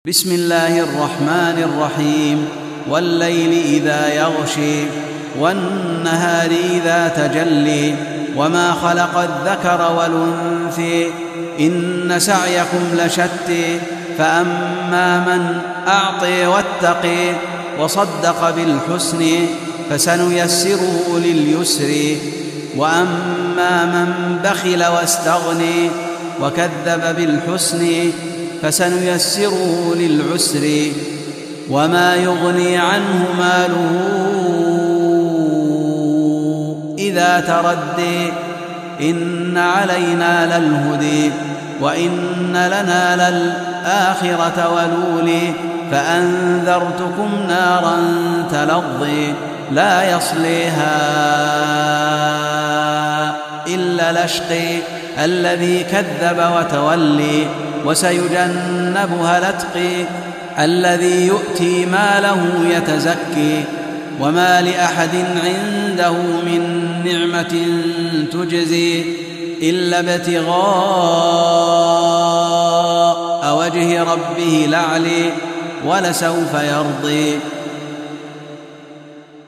بسم الله الرحمن الرحيم. والليل إذا يغشي والنهار إذا تجلي وما خلق الذكر والأنثى إن سعيكم لشتى فأما من أعطي واتقي وصدق بالحسن فسنيسره لليسر وأما من بخل واستغني وكذب بالحسن فسنيسره للعسر وما يغني عنه ماله إذا تردي إن علينا للهدي وإن لنا للآخرة والأولى فأنذرتكم نارا تلظي لا يصليها إلا الأشقي الذي كذب وتولي وسيجنبها الأتقي الذي يؤتي ماله يتزكي وما لأحد عنده من نعمة تجزي إلا ابتغاء وجه ربه الأعلى ولسوف يرضي.